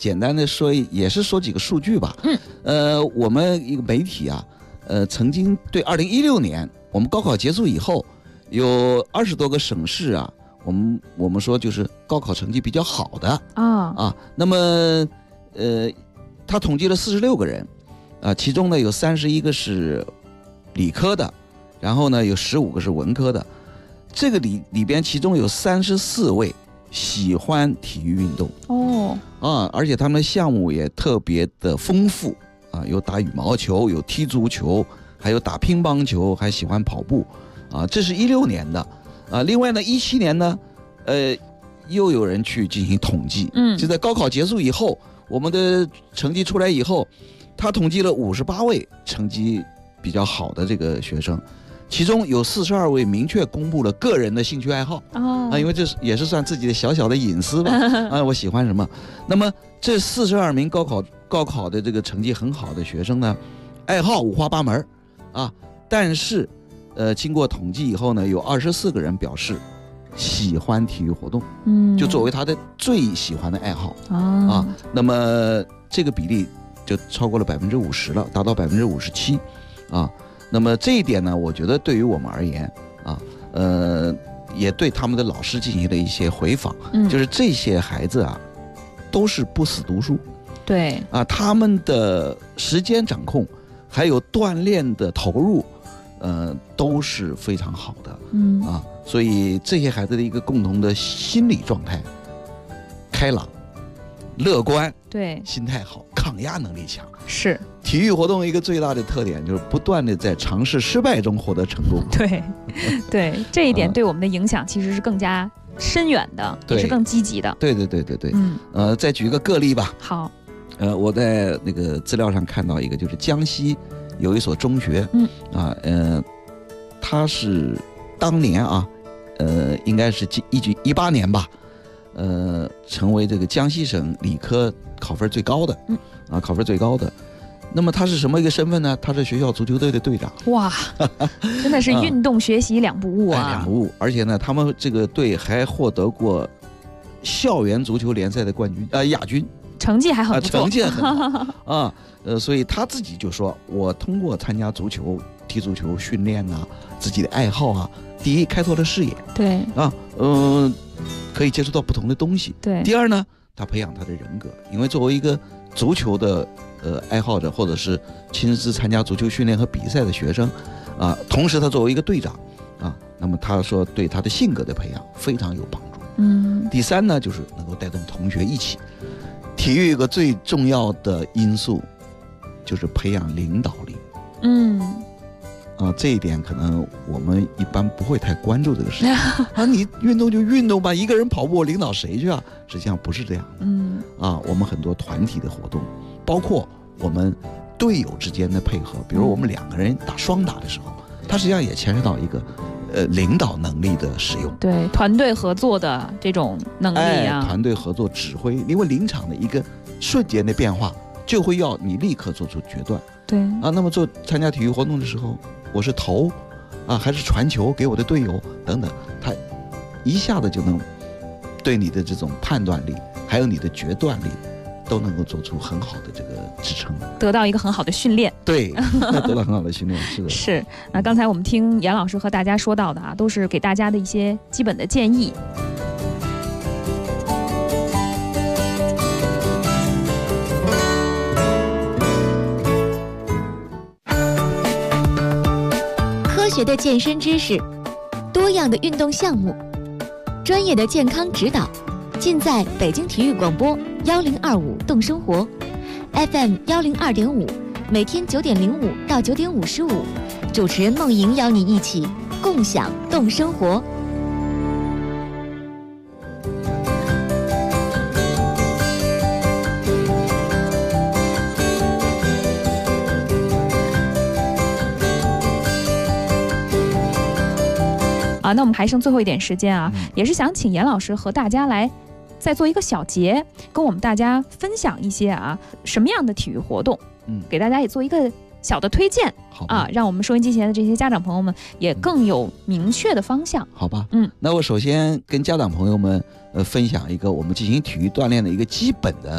简单的说，也是说几个数据吧。我们一个媒体啊，曾经对2016年我们高考结束以后，有20多个省市啊，我们说就是高考成绩比较好的那么他统计了46个人其中呢有31个是理科的，然后呢有15个是文科的。这个里边其中有34位喜欢体育运动而且他们的项目也特别的丰富有打羽毛球，有踢足球，还有打乒乓球，还喜欢跑步这是16年的另外呢17年呢又有人去进行统计就在高考结束以后，我们的成绩出来以后，他统计了58位成绩比较好的这个学生，其中有42位明确公布了个人的兴趣爱好因为这也是算自己的小小的隐私吧我喜欢什么。那么这42名高考的这个成绩很好的学生呢，爱好五花八门但是经过统计以后呢，有24个人表示喜欢体育活动就作为他的最喜欢的爱好那么这个比例就超过了50%了，达到57%那么这一点呢，我觉得对于我们而言也对他们的老师进行了一些回访就是这些孩子都是不死读书， 对他们的时间掌控还有锻炼的投入都是非常好的所以这些孩子的一个共同的心理状态开朗乐观， 对， 心态好，抗压能力强。 是体育活动一个最大的特点就是不断的在尝试失败中获得成功。 对这一点对我们的影响其实是更加深远的，也是更积极的。 对再举一个个例吧。 好， 我在那个资料上看到一个，就是江西有一所中学它是当年应该是18年吧成为这个江西省理科考分最高的考分最高的。那么他是什么一个身份呢？他是学校足球队的队长。 哇，真的是运动学习两不误两不误。而且呢，他们这个队还获得过校园足球联赛的冠军亚军， 成绩还很不错， 成绩很好所以他自己就说，我通过参加足球、踢足球训练自己的爱好第一开拓了视野， 对可以接触到不同的东西。 对， 第二呢，他培养他的人格，因为作为一个足球的爱好者，或者是亲自参加足球训练和比赛的学生同时他作为一个队长那么他说对他的性格的培养非常有帮助。第三呢，就是能够带动同学一起。体育一个最重要的因素就是培养领导力。这一点可能我们一般不会太关注这个事情你运动就运动吧，一个人跑步我领导谁去实际上不是这样的我们很多团体的活动，包括我们队友之间的配合，比如我们2个人打双打的时候，它实际上也牵涉到一个领导能力的使用， 对团队合作的这种能力团队合作指挥，因为临场的一个瞬间的变化就会要你立刻做出决断。 对那么参加体育活动的时候，我是投还是传球给我的队友等等，他一下子就能对你的这种判断力还有你的决断力都能够做出很好的这个支撑， 得到一个很好的训练。 对得到很好的训练。是的是刚才我们听严老师和大家说到的都是给大家的一些基本的建议。 科学的健身知识，多样的运动项目，专业的健康指导，尽在北京体育广播1025动生活 FM 102.5，每天9点05到9点55，主持人梦莹邀你一起共享动生活。 那我们还剩最后一点时间也是想请严老师和大家来再做一个小结，跟我们大家分享一些什么样的体育活动，给大家也做一个小的推荐让我们收音机前的这些家长朋友们也更有明确的方向。 好吧，那我首先跟家长朋友们分享一个我们进行体育锻炼的一个基本的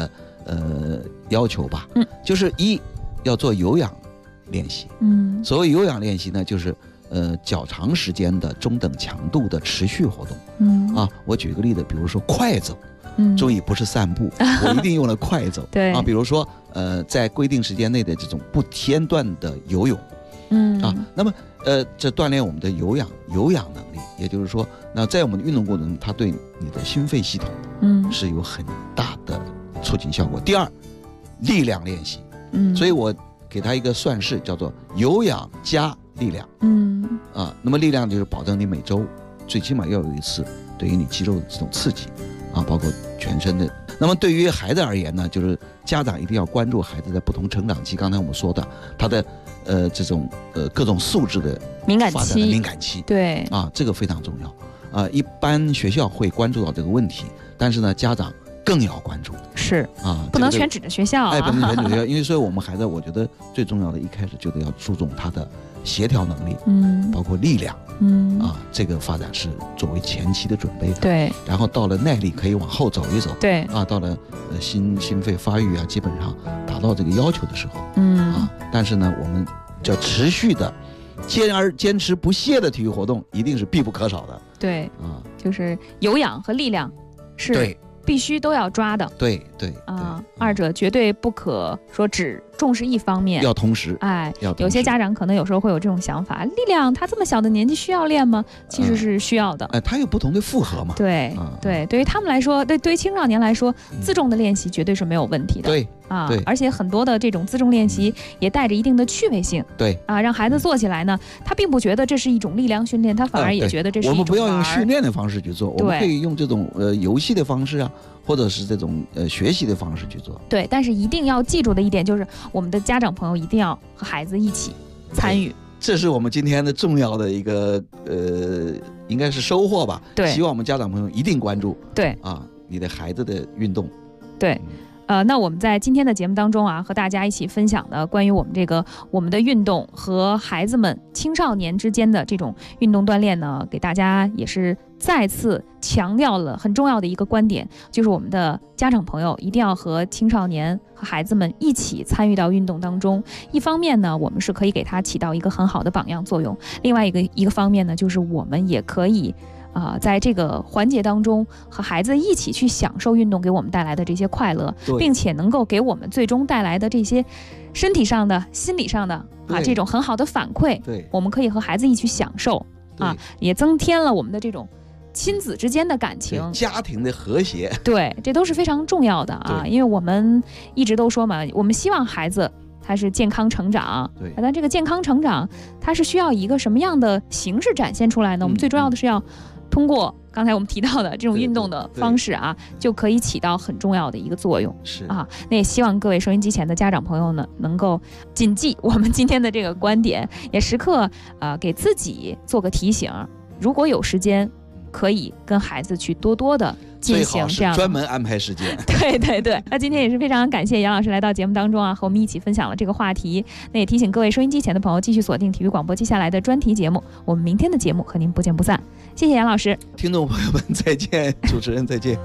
要求吧，就是要做有氧练习，所谓有氧练习呢，就是较长时间的中等强度的持续活动，我举个例子，比如说快走。注意不是散步，我一定用了快走。 对比如说在规定时间内的这种不间断的游泳，那么这锻炼我们的有氧能力，也就是说，那在我们的运动过程中，它对你的心肺系统是有很大的促进效果。第二，力量练习，所以我给它一个算式，叫做有氧加力量，那么力量就是保证你每周最起码要有一次对于你肌肉的这种刺激。包括全身的。那么对于孩子而言呢，就是家长一定要关注孩子在不同成长期，刚才我们说的他的这种各种素质的发展的敏感期， 对这个非常重要一般学校会关注到这个问题，但是呢，家长更要关注， 是不能全指着学校不能全指着学校，因为所以我们孩子，我觉得最重要的一开始就得要注重他的协调能力，包括力量。这个发展是作为前期的准备的， 对。 然后到了耐力可以往后走一走， 对。 到了心肺发育基本上达到这个要求的时候，但是呢，我们叫持续的、坚持不懈的体育活动一定是必不可少的， 对就是有氧和力量是必须都要抓的， 对二者绝对不可说只重视一方面， 要同时。 有些家长可能有时候会有这种想法，力量他这么小的年纪需要练吗？其实是需要的。 他有不同的负荷嘛。 对，对于他们来说，对于青少年来说，自重的练习绝对是没有问题的。 对。 而且很多的这种自重练习也带着一定的趣味性。 对。 让孩子做起来呢，他并不觉得这是一种力量训练，他反而也觉得这是一种我们不要用训练的方式去做，我们可以用这种游戏的方式或者是这种学习的方式去做。 对，但是一定要记住的一点就是，我们的家长朋友一定要和孩子一起参与。 这是我们今天的重要的一个应该是收获吧。 对， 希望我们家长朋友一定关注。 对你的孩子的运动。 对。那我们在今天的节目当中和大家一起分享的关于我们的运动和孩子们青少年之间的这种运动锻炼呢，给大家也是再次强调了很重要的一个观点，就是我们的家长朋友一定要和青少年和孩子们一起参与到运动当中。一方面呢，我们是可以给他起到一个很好的榜样作用；另外一个方面呢，就是我们也可以在这个环节当中和孩子一起去享受运动给我们带来的这些快乐，并且能够给我们最终带来的这些身体上的、心理上的这种很好的反馈。 对， 我们可以和孩子一起享受也增添了我们的这种亲子之间的感情， 家庭的和谐。 对，这都是非常重要的因为我们一直都说嘛，我们希望孩子他是健康成长， 对， 但这个健康成长它是需要以一个什么样的形式展现出来呢？我们最重要的是要通过刚才我们提到的这种运动的方式就可以起到很重要的一个作用。 是那也希望各位收音机前的家长朋友呢，能够谨记我们今天的这个观点，也时刻给自己做个提醒，如果有时间，可以跟孩子去多多的进行这样专门安排时间。 对。那今天也是非常感谢杨老师来到节目当中和我们一起分享了这个话题。那也提醒各位收音机前的朋友继续锁定体育广播接下来的专题节目，我们明天的节目和您不见不散。谢谢杨老师， 听众朋友们再见，主持人再见。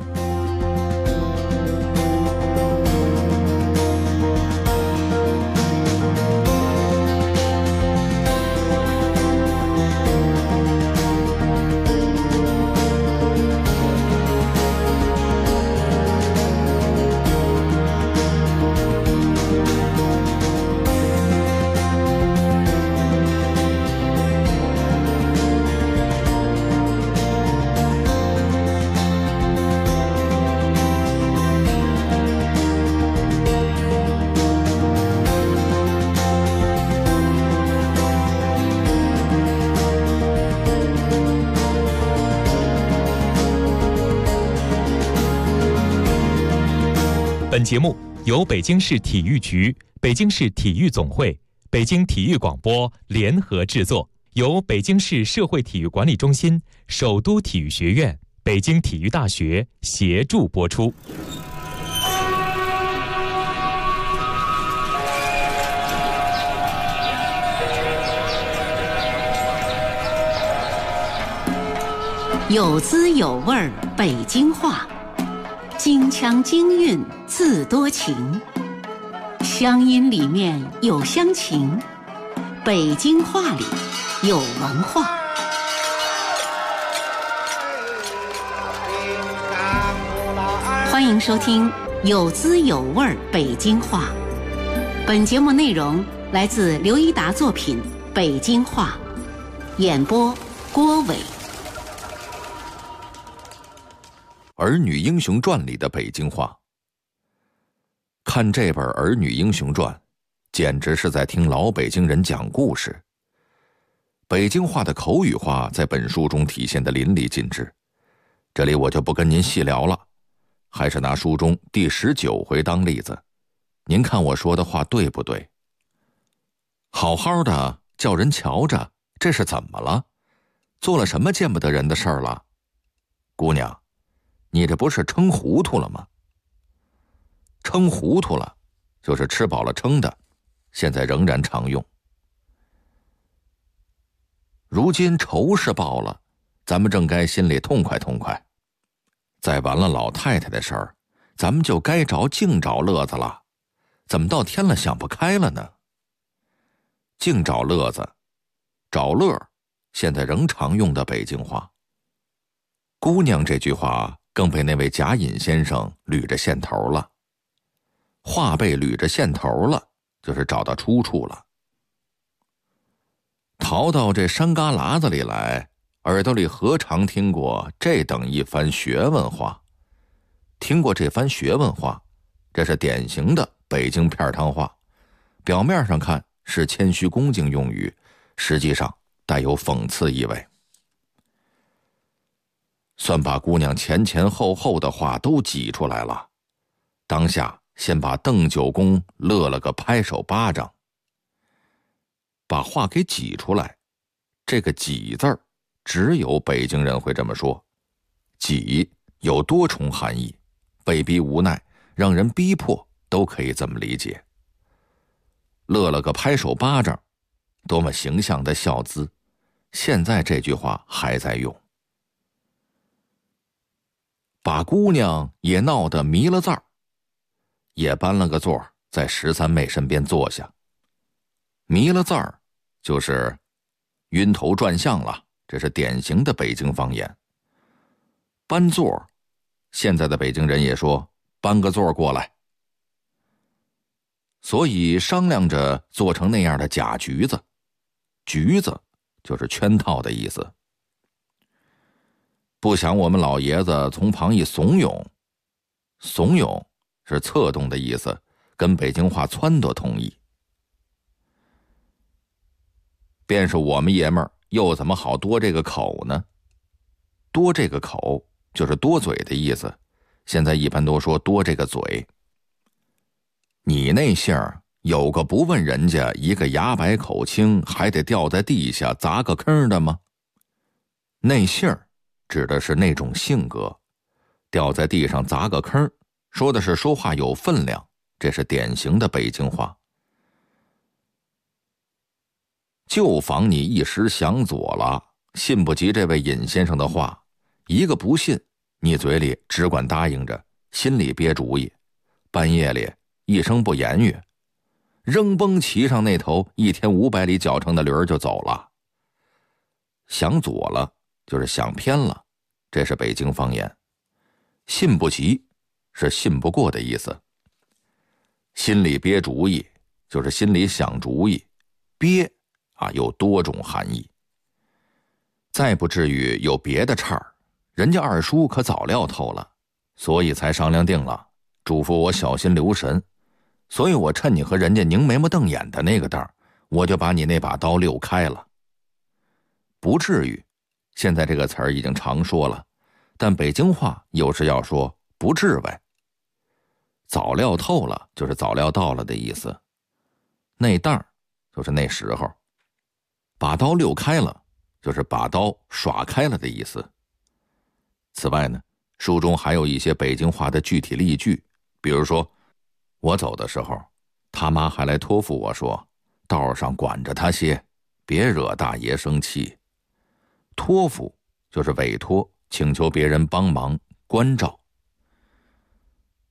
本节目由北京市体育局、北京市体育总会、北京体育广播联合制作，由北京市社会体育管理中心、首都体育学院、北京体育大学协助播出。 有滋有味儿北京话，京腔京韵字多情，乡音里面有乡情，北京话里有文化。欢迎收听有滋有味北京话。本节目内容来自刘一达作品《北京话》，演播郭伟。 儿女英雄传里的北京话。看这本儿女英雄传，简直是在听老北京人讲故事。北京话的口语化在本书中体现得淋漓尽致，这里我就不跟您细聊了，还是拿书中第19回当例子，您看我说的话对不对？好好的叫人瞧着，这是怎么了？做了什么见不得人的事儿了？姑娘，你这不是撑糊涂了吗？撑糊涂了就是吃饱了撑的，现在仍然常用。如今仇是报了，咱们正该心里痛快痛快。再完了老太太的事儿，咱们就该净找乐子了，怎么到天了想不开了呢？净找乐子，找乐，现在仍常用的北京话。姑娘这句话更被那位贾隐先生捋着线头了。话被捋着线头了，就是找到出处了。逃到这山旮旯子里来，耳朵里何尝听过这等一番学问话？听过这番学问话，这是典型的北京片汤话，表面上看是谦虚恭敬用语，实际上带有讽刺意味。算把姑娘前前后后的话都挤出来了，当下先把邓九公乐了个拍手巴掌。把话给挤出来，这个挤字儿只有北京人会这么说。挤有多重含义，被逼无奈，让人逼迫，都可以这么理解。乐了个拍手巴掌，多么形象的笑姿，现在这句话还在用。把姑娘也闹得迷了字儿，也搬了个座在13妹身边坐下。迷了字儿就是晕头转向了，这是典型的北京方言。搬座，现在的北京人也说搬个座过来。所以商量着做成那样的假局子，局子就是圈套的意思。不想我们老爷子从旁一怂恿，怂恿是策动的意思，跟北京话撺掇同义。便是我们爷们儿又怎么好多这个口呢？多这个口就是多嘴的意思，现在一般都说多这个嘴。你那姓儿有个不问人家一个牙白口青，还得掉在地下砸个坑的吗？那姓儿指的是那种性格，掉在地上砸个坑，说的是说话有分量，这是典型的北京话。就防你一时想左了，信不及这位尹先生的话，一个不信，你嘴里只管答应着，心里憋主意，半夜里一声不言语，扔崩骑上那头1天500里脚程的驴儿就走了。想左了就是想偏了，这是北京方言。信不及是信不过的意思。心里憋主意就是心里想主意，憋有多种含义。再不至于有别的岔儿，人家二叔可早料透了，所以才商量定了，嘱咐我小心留神。所以我趁你和人家拧眉毛瞪眼的那个当，我就把你那把刀溜开了。不至于，现在这个词儿已经常说了，但北京话有时要说不至为。早料透了就是早料到了的意思，那当就是那时候。把刀溜开了就是把刀耍开了的意思。此外呢，书中还有一些北京话的具体例句，比如说我走的时候，他妈还来托付我说，道上管着他些，别惹大爷生气。托付就是委托，请求别人帮忙关照。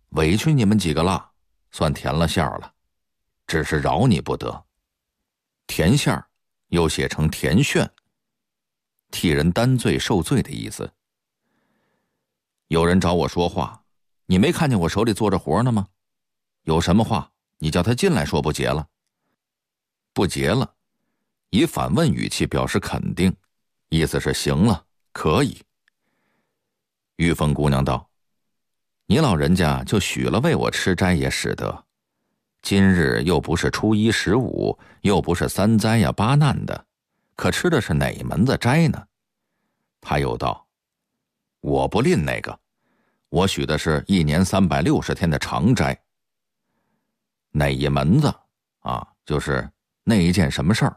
委屈你们几个了，算填了馅儿了，只是饶你不得。填馅儿又写成填炫，替人担罪受罪的意思。有人找我说话，你没看见我手里做着活呢吗？有什么话你叫他进来说，不结了。不结了，以反问语气表示肯定，意思是行了，可以。玉凤姑娘道：你老人家就许了为我吃斋也使得，今日又不是初一15，又不是三灾呀八难的，可吃的是哪门子斋呢？他又道：我不吝那个，我许的是1年360天的长斋。哪一门子啊？就是那一件什么事儿。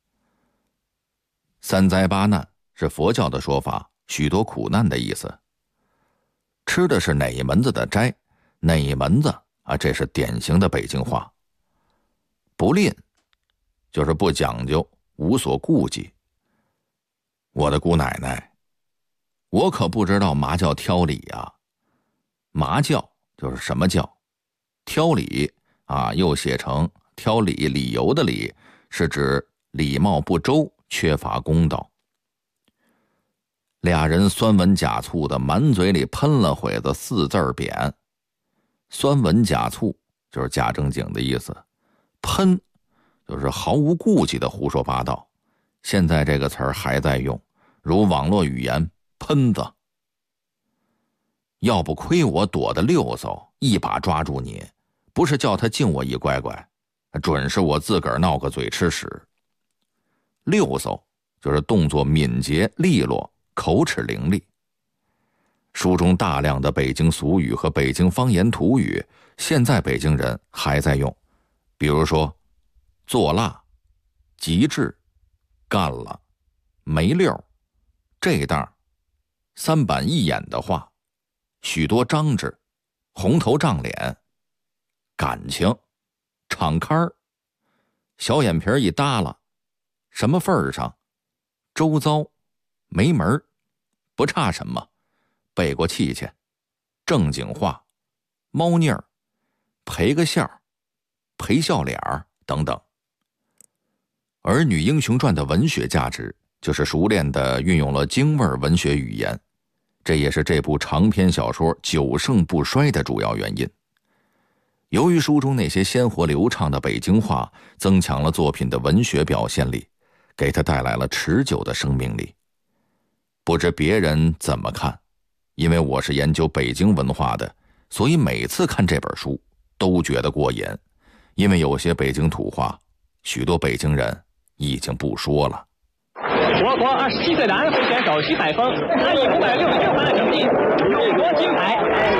三灾八难是佛教的说法，许多苦难的意思。吃的是哪一门子的斋，哪一门子啊？这是典型的北京话。不吝就是不讲究，无所顾忌。我的姑奶奶，我可不知道嘛叫挑理啊。嘛教就是什么教，挑理啊，又写成挑理，理由的理，是指礼貌不周，缺乏公道。俩人酸文假醋的满嘴里喷了会子4字贬。酸文假醋就是假正经的意思，喷就是毫无顾忌的胡说八道。现在这个词儿还在用，如网络语言喷子。要不亏我躲得溜嗖，一把抓住你，不是叫他敬我一乖乖，准是我自个儿闹个嘴吃屎。溜嗖就是动作敏捷利落，口齿伶俐。书中大量的北京俗语和北京方言土语，现在北京人还在用，比如说做辣、极致、干了、没溜、这档、3板一眼的话，许多张志、红头胀脸、感情、敞开儿、小眼皮一耷拉、什么份儿上、周遭、没门儿、不差什么、背过气去、正经话、猫腻儿、赔个笑、赔笑脸儿等等。而《女英雄传》的文学价值，就是熟练地运用了京味文学语言，这也是这部长篇小说久盛不衰的主要原因。由于书中那些鲜活流畅的北京话，增强了作品的文学表现力，给它带来了持久的生命力。不知别人怎么看，因为我是研究北京文化的，所以每次看这本书都觉得过瘾。因为有些北京土话，许多北京人已经不说了。 我国27岁的安徽选手徐海峰，他以566分的成绩勇夺金牌。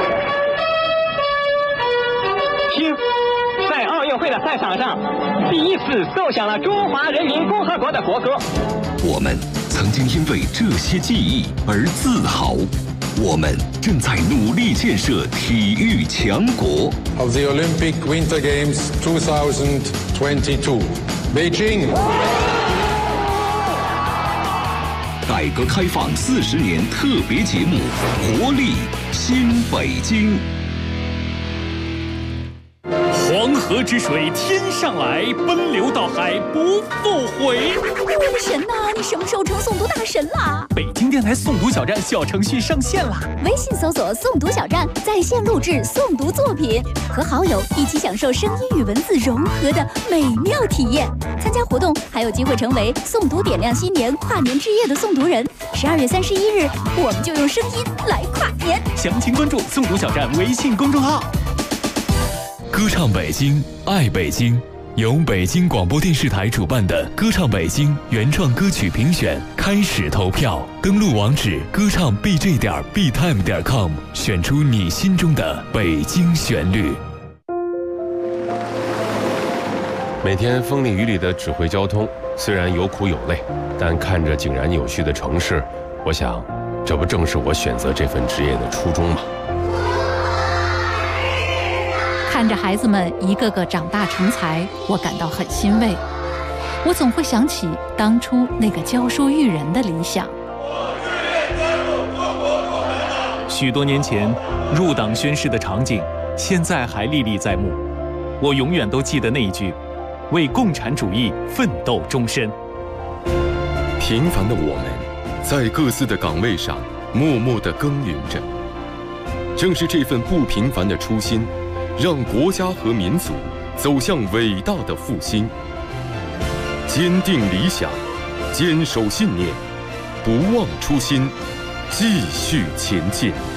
听，在奥运会的赛场上，第一次奏响了中华人民共和国的国歌。 我们曾经因为这些记忆而自豪，我们正在努力建设体育强国。 Of the Olympic Winter Games 2022, Beijing. 改革开放40年特别节目《活力新北京》。黄河之水天上来，奔流到海不复回。 我的神呐，你什么时候成诵读大神啦？ 北京电台诵读小站小程序上线啦！ 微信搜索诵读小站，在线录制诵读作品，和好友一起享受声音与文字融合的美妙体验。参加活动还有机会成为诵读点亮新年跨年之夜的诵读人。12月31日，我们就用声音来跨年。 详情关注诵读小站微信公众号。歌唱北京，爱北京，由北京广播电视台主办的歌唱北京原创歌曲评选开始投票，登录网址歌唱 bj.btime.com， 选出你心中的北京旋律。 每天风里雨里的指挥交通，虽然有苦有累，但看着井然有序的城市，我想，这不正是我选择这份职业的初衷吗？ 看着孩子们一个个长大成才，我感到很欣慰。我总会想起当初那个教书育人的理想。 许多年前，入党宣誓的场景现在还历历在目。我永远都记得那一句：为共产主义奋斗终身。 平凡的我们，在各自的岗位上默默地耕耘着。正是这份不平凡的初心，让国家和民族走向伟大的复兴。坚定理想，坚守信念，不忘初心，继续前进。